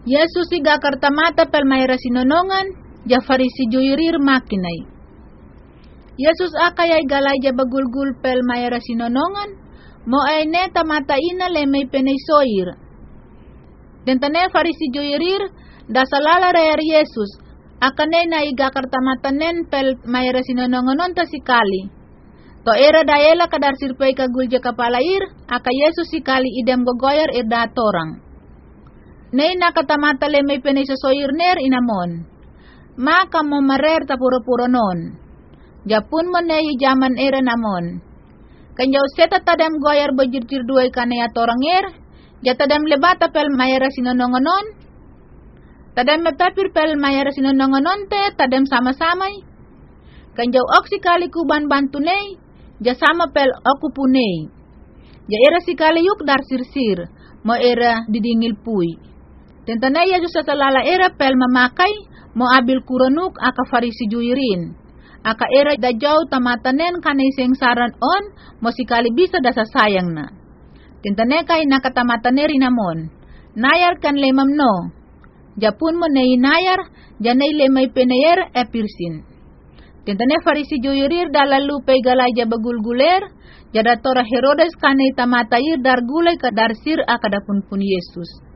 Yesus iga kartamata pel mayra sinonongan, ja farisi juirir makinay. Yesus akayay galay ja bagulgul pel mayra sinonongan, mo ay neta mata ina le may penaysoir. Dentane farisi juirir, da salala rayar Yesus, akanay na iga kartamatanen pel mayra sinononganon ta sikali. To era daela kadar sirpay kagulja kapalair, aka Yesus sikali idem gogoyar irda torang. Nay nakatamata le may penaysoir ner inamon. Maka mo marer ta puro-puro non. Japun mo na jaman era namon. Kanyaw seta tadam goyar bajirtir duay kanaya toranger, jatadam lebata pel mayara sinonongonon. Tadam metapir pel mayara sinonongonon te, tadam sama-samay. Kanyaw oksikali kuban bantunay, jasama pel okupunay. Ja era sikali yuk dar sirsir, mo era didingil puy. Tentanay Yesus sa talala era pel mamakay, mo abil kuranuk aka farisi juirin. Aka era dajaw tamatanen kanay sengsaran on, mo sikali bisa dasasayang na. Tintane kay nakatamataner rinamon. Nayar kan lemam no. Japun mo na inayar, janay lemay penayer epirsin. Tintane farisi juirir dalalupay galay bagulguler, jadatora Herodes kanay tamatayir dar gulay kadarsir akadapun pun Yesus.